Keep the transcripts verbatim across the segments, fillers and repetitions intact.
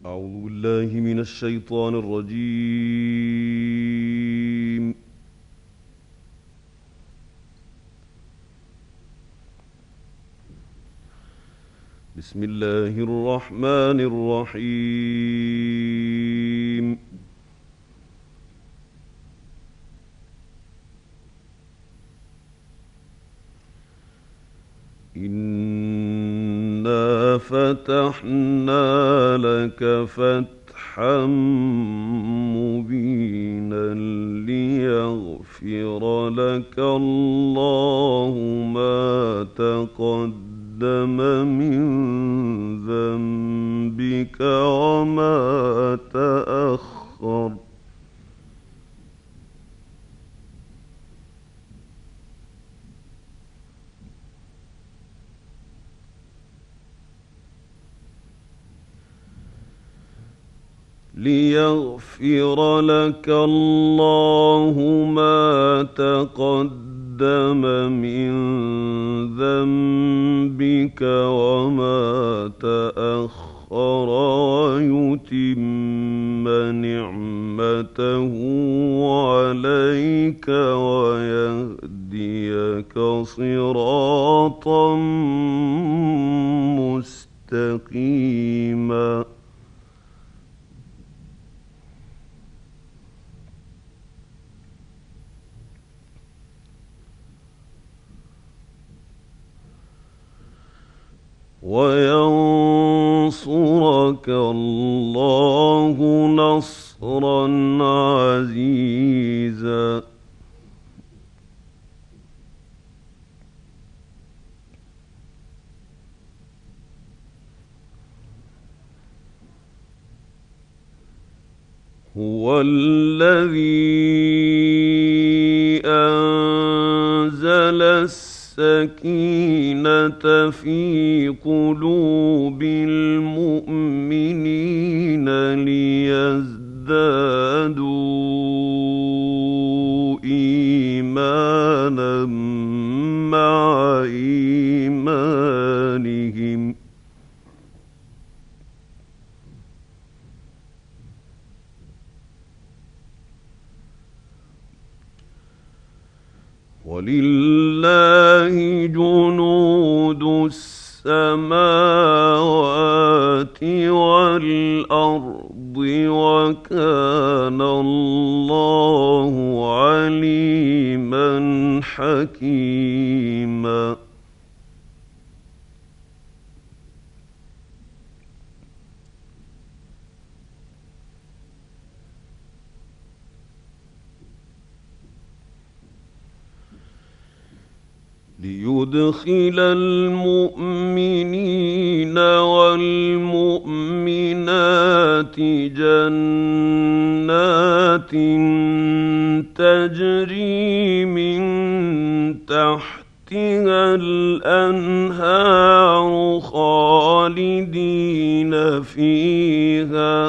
أعوذ بالله من الشيطان الرجيم. بسم الله الرحمن الرحيم. إنا فتحنا لك فتحا مبينا ليغفر لك الله ما تقدم من ذنبك وما تأخر ليغفر لك الله ما تقدم من ذنبك وما تأخر ويتم نعمته عليك ويهديك صراطا مستقيما. وينصرك الله نصرا عزيزا. هو الذي أنزل السكينة في قلوب المؤمنين ليزدادوا إيمانا مع إيمانهم ولله جنود السماوات والأرض وكان الله عليما حكيما. ليدخل المؤمنين والمؤمنات جنات تجري من تحتها الأنهار خالدين فيها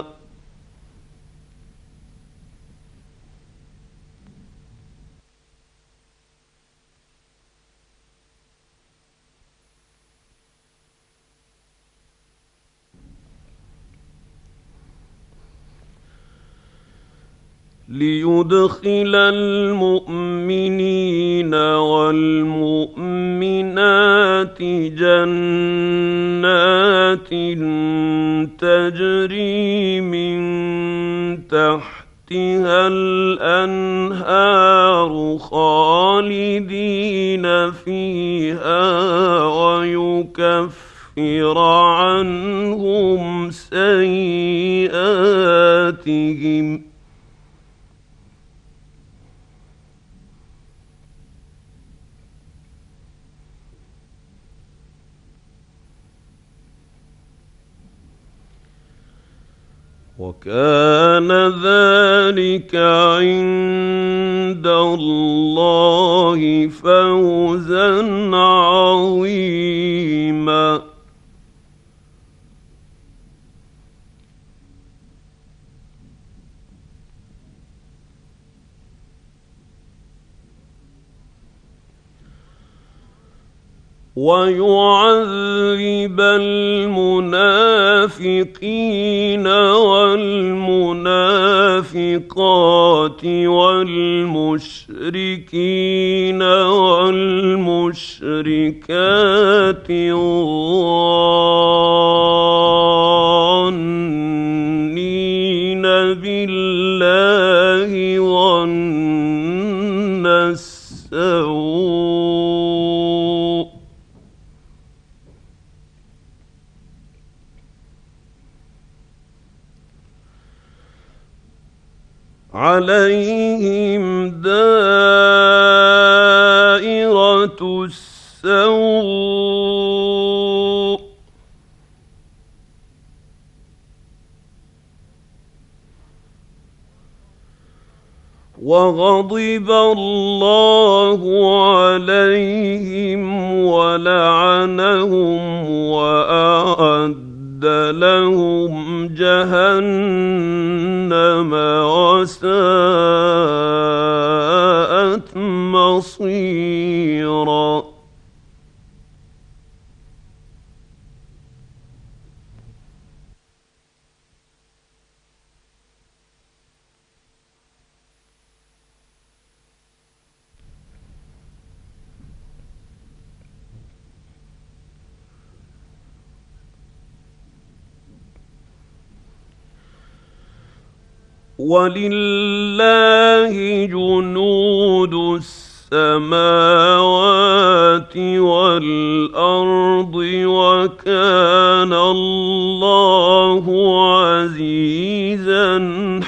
ليدخل المؤمنين والمؤمنات جنات تجري من تحتها الأنهار خالدين فيها ويكفر عنهم سيئاتهم وكان ذلك عند الله فوزا عظيما. ويعذب المنافقين والمنافقات والمشركين والمشركات الظانين بالله ظن السوء عليهم دائرة السوء وغضب الله عليهم ولعنهم وأعد لهم جهنم وساءت مصيرا. ولله جنود السماوات والأرض وكان الله عزيزا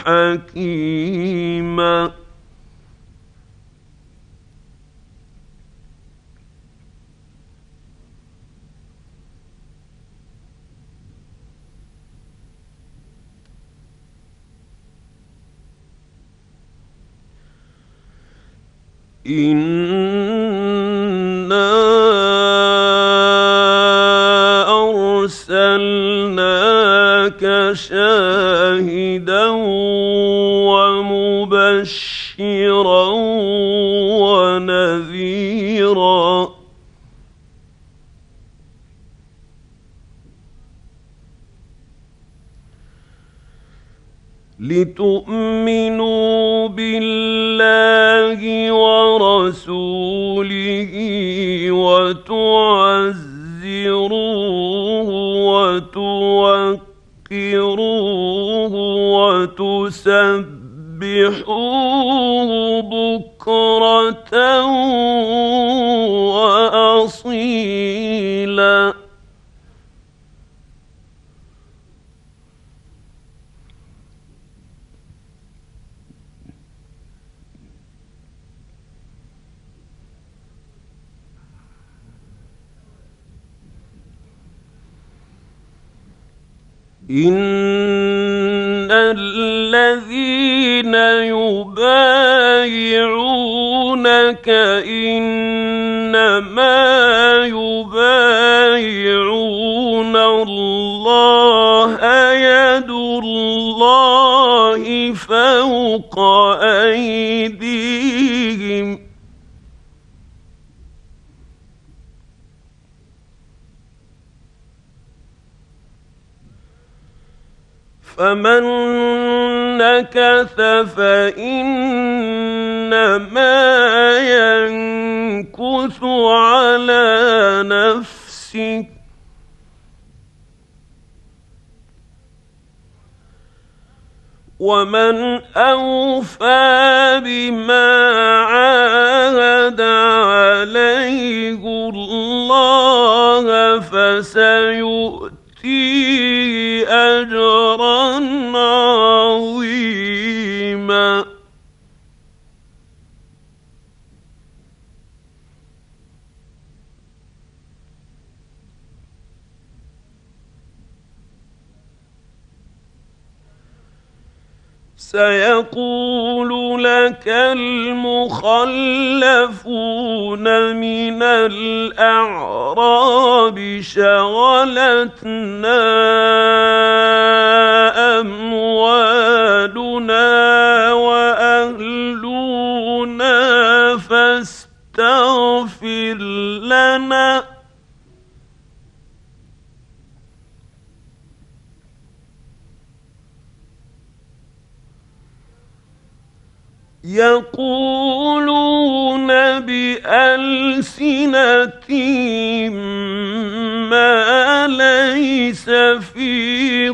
حكيما. إِنَّا أَرْسَلْنَاكَ شَاهِدًا وَمُبَشِّرًا وَنَذِيرًا لِتُؤْمِنُوا بِاللَّهِ وَرَسُولِهِ وَتُعَزِّرُوهُ وَتُوَقِّرُوهُ وَتُسَبِّحُوهُ بُكْرَةً وَأَصِيلًا. إِنَّ الَّذِينَ يُبَايِعُونَكَ إِنَّمَا يُبَايِعُونَ اللَّهَ يَدُ اللَّهِ فَوْقَ أَيْدِيهِمْ فَمَن نَّكَثَ فَإِنَّمَا يَنكُثُ عَلَىٰ نَفْسِهِ ۖ وَمَنْ أَوْفَىٰ بِمَا عَاهَدَ عَلَيْهِ اللَّهَ فَسَيُؤْتِيهِ أَجْرًا عَظِيمًا. سيقول لك المخلفون من الأعراب شغلتنا أموالنا وأهلنا فاستغفر لنا يقولون بألسنتهم ما ليس في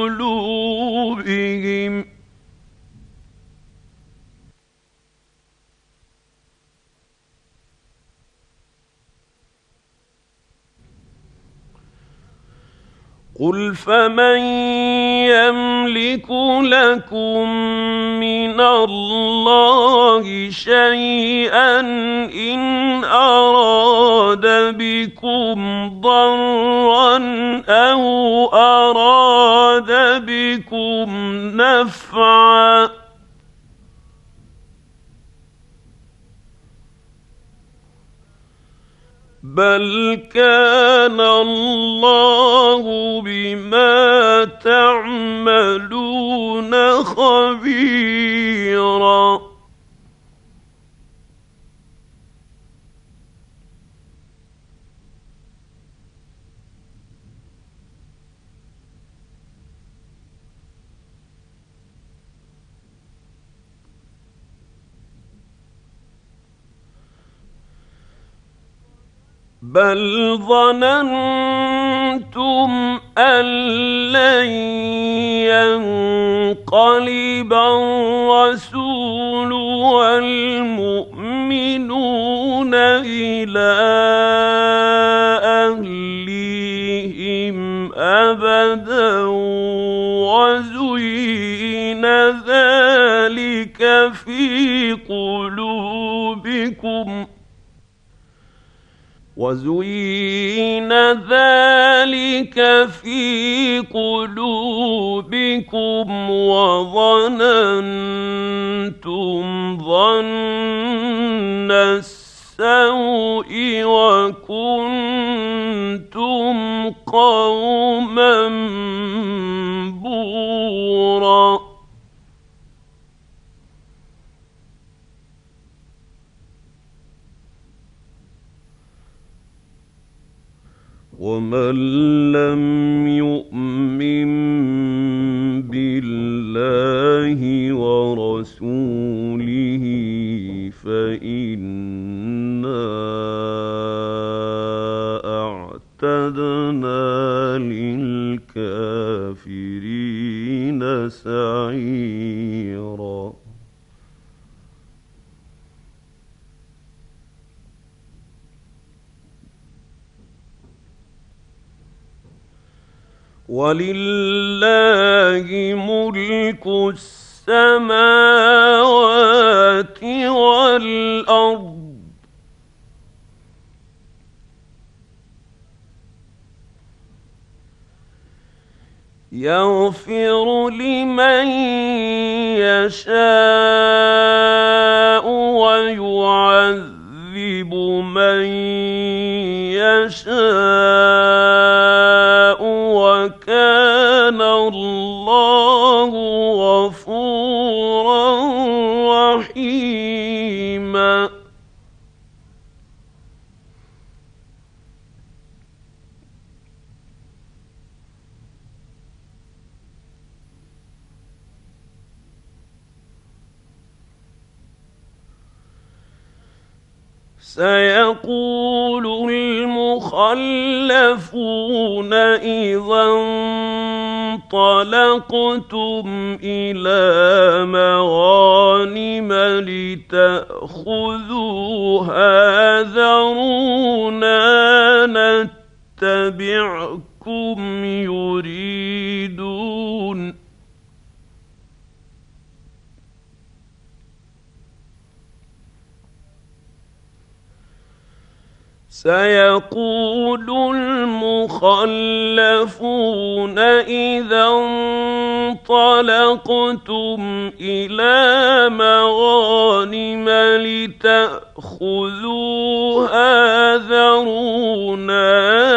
قلوبهم. قل فمن يملك لكم من الله شيئا إن أراد بكم ضرا أو أراد بكم نفعا بل كان الله بما تعملون خبيرا. بل ظننتم أن لن ينقلب الرسول والمؤمنون إلى أهليهم أبدا وزين ذلك في قلوبكم وزين ذلك في قلوبكم وظننتم ظن السوء وكنتم قوما بورا. ومن لم يؤمن بالله ورسوله فإنا أعتدنا للكافرين سعيرا. ولله ملك السماوات والأرض يغفر لمن يشاء ويعذب من يشاء وكان الله غفورا رحيما. سيقول المخلفون إذا انطلقتم إلى مغانم لتأخذوها ذرونا نتبعكم يريدون سيقول المخلفون إذا انطلقتم إلى مغانم لتأخذوها ذرونا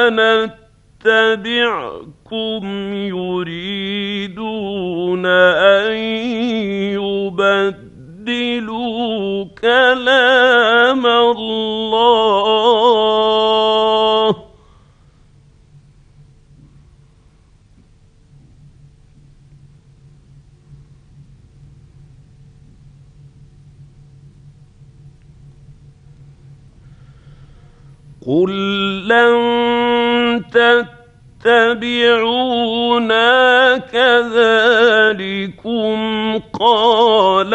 نتبعكم يريدون أن يبدلوا كلام الله قل لن تتبعونا كذلكم قال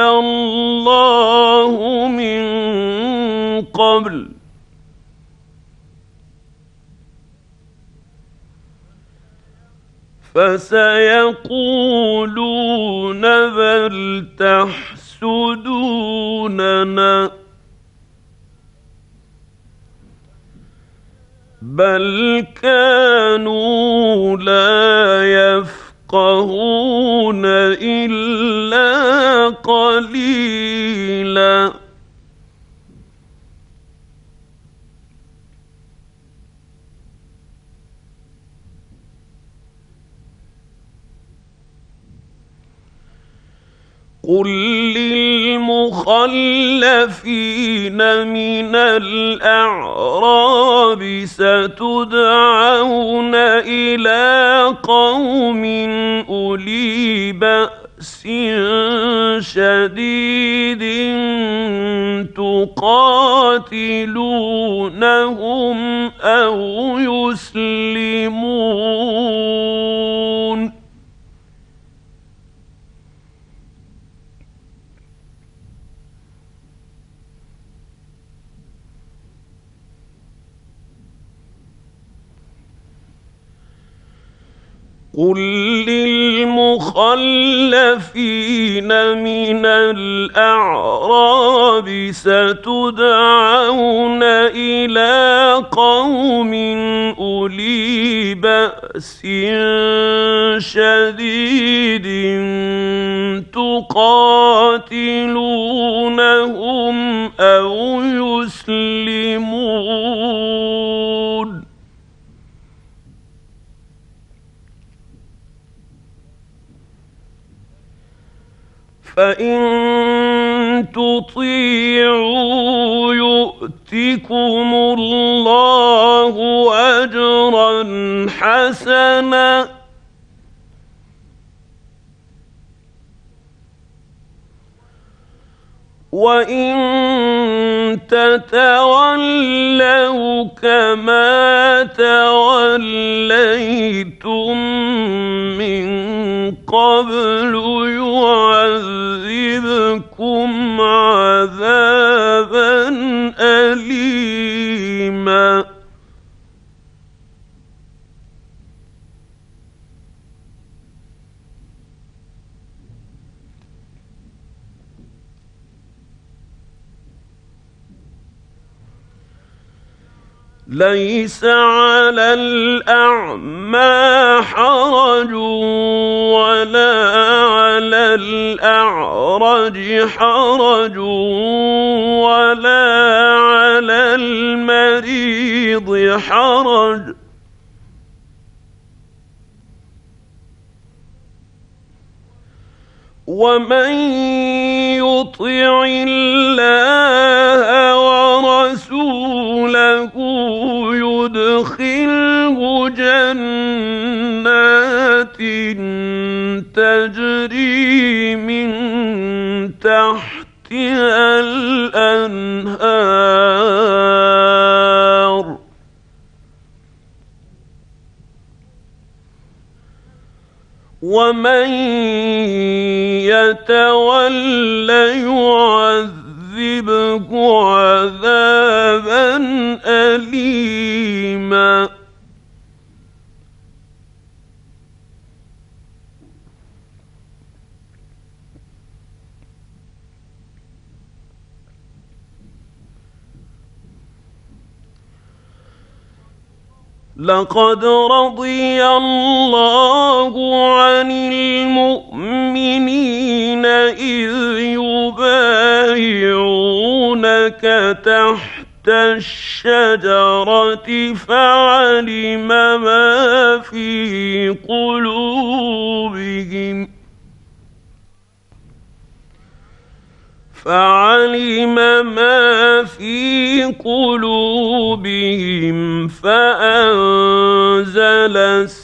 الله من قبل فسيقولون بل تحسدوننا بل كانوا لا يفقهون إلا قليلا قل للمخلفين من الأعراب ستدعون إلى قوم أولي بأس شديد تقاتلونهم أو يسلمون قل للمخلفين من الأعراب ستدعون إلى قوم أولي بأس شديد تقاتلونهم أو يسلمون فإن تطيعوا يؤتكم الله أجرا حسنا وإن تتولوا كما توليتم من قبل يعذبكم عذابا أليما ليس على الأعمى حرج ولا على الأعرج حرج ولا على المريض حرج ومن يطع الله ورسوله يدخله جنات تجري من تحتها الأنهار ومن يتول يعذبه عذابا أليما لقد رضي الله عن المؤمنين إذ يبايعونك تحت الشجرة فعلم ما في قلوبهم فعلم ما في قلوبهم فأنزل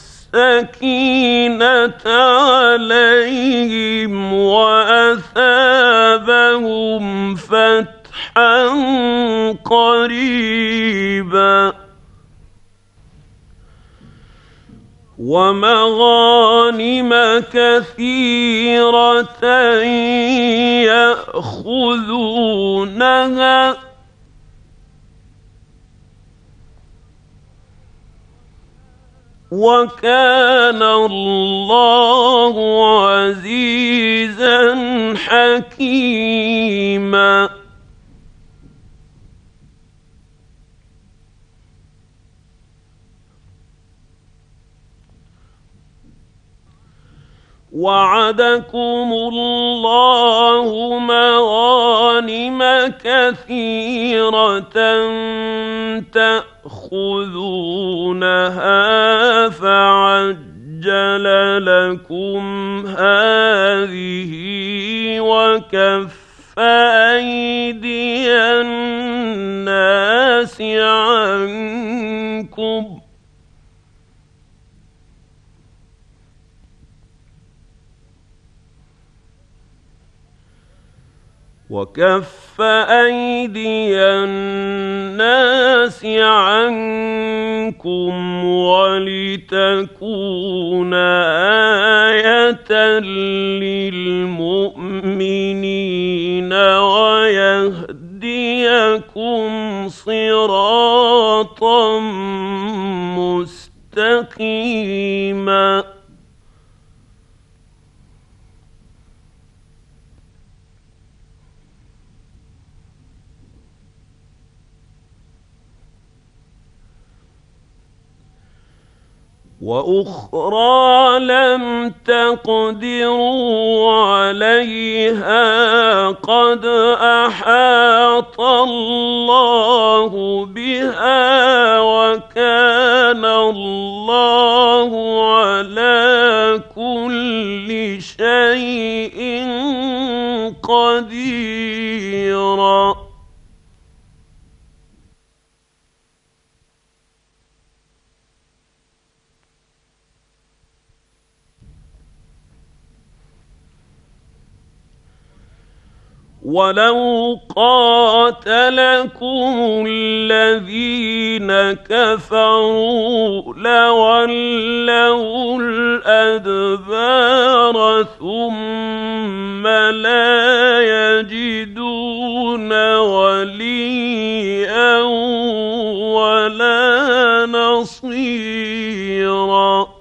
السكينة عليهم وأثابهم فتحا قريبا ومغانم كثيرة يأخذونها وكان الله عزيزا حكيما. وعدكم الله مغانم كثيرة تأخذونها فعجل لكم هذه وكف أيدي الناس عنكم وكف أيدي الناس عنكم ولتكون آية للمؤمنين ويهديكم صراطا مستقيما. وأخرى لم تقدروا عليها قد أحاط الله بها وكان الله على كل شيء قديرا. ولو قاتلكم الذين كفروا لولوا الأدبار ثم لا يجدون وليا ولا نصيرا.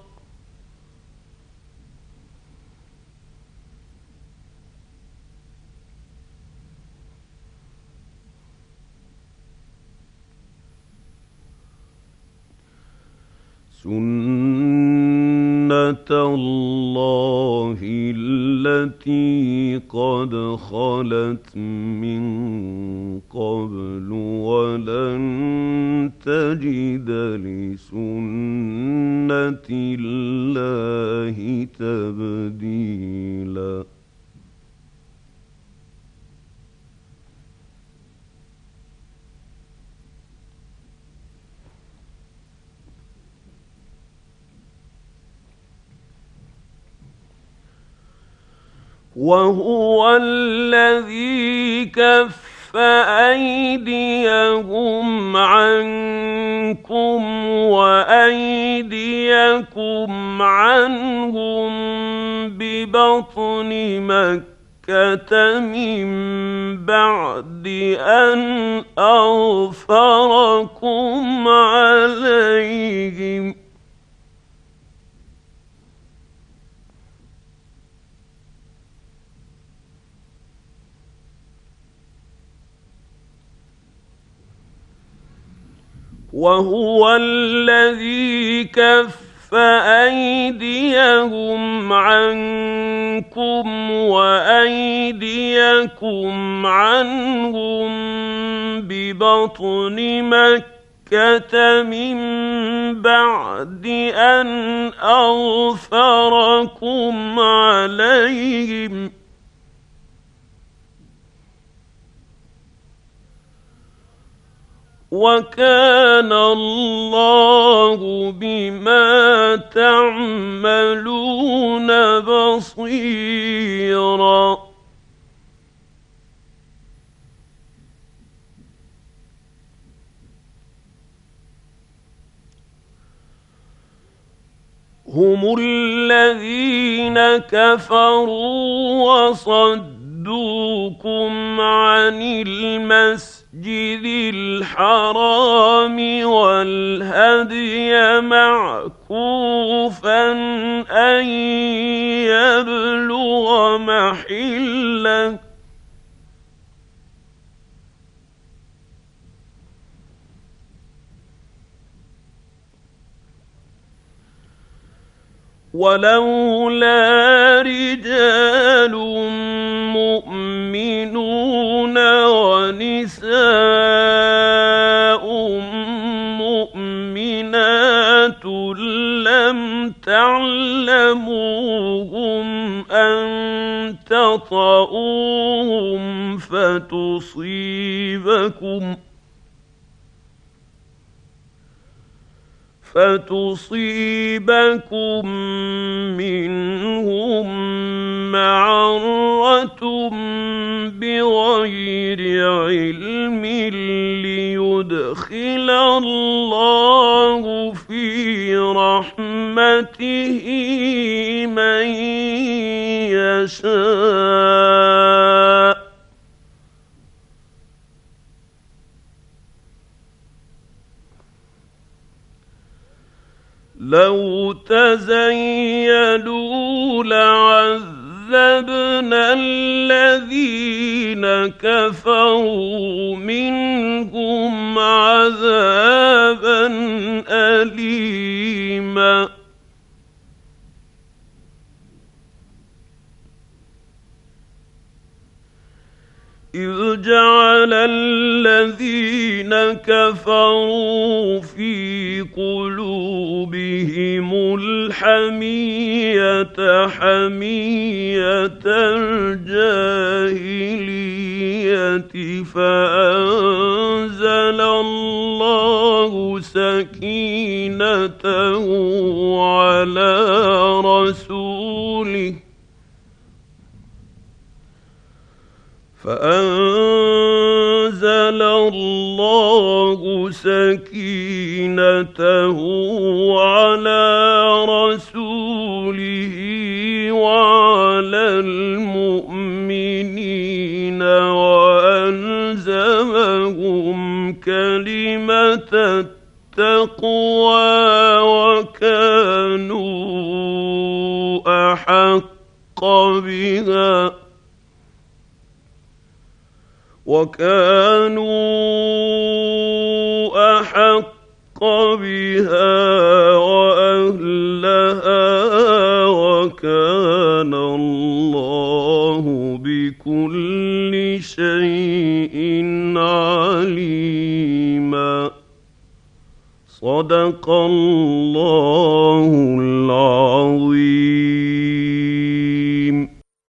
سُنَّةَ اللَّهِ الَّتِي قَدْ خَلَتْ مِن قَبْلُ وَلَن تَجِدَ لِسُنَّةِ اللَّهِ تَبْدِيلًا. وهو الذي كف أيديهم عنكم وأيديكم عنهم ببطن مكة من بعد أن أظفركم عليهم وهو الذي كف أيديهم عنكم وأيديكم عنهم ببطن مكة من بعد أن أظفركم عليهم وكان الله بما تعملون بصيرا. هم الذين كفروا وصدوكم عن المسجد الحرام والهدي معكوفا أن يبلغ محله ولولا رجال مؤمنون ونساء مؤمنات لم تعلموهم أن تطؤوهم فتصيبكم فتصيبكم منهم معرة بغير علم ليدخل الله في رحمته من يشاء لو تزيلوا لعذبنا الذين كفروا منهم عذابا أليما إذ جعل الذين كفروا في قلوبهم الحمية حمية الجاهلية فأنزل الله سكينته على رسوله فأنزل الله سكينته على رسوله وعلى المؤمنين وألزمهم كلمة التقوى وكانوا أحق بها وكانوا أحق بها وأهلها وكان الله بكل شيء عليما صدق الله العظيم.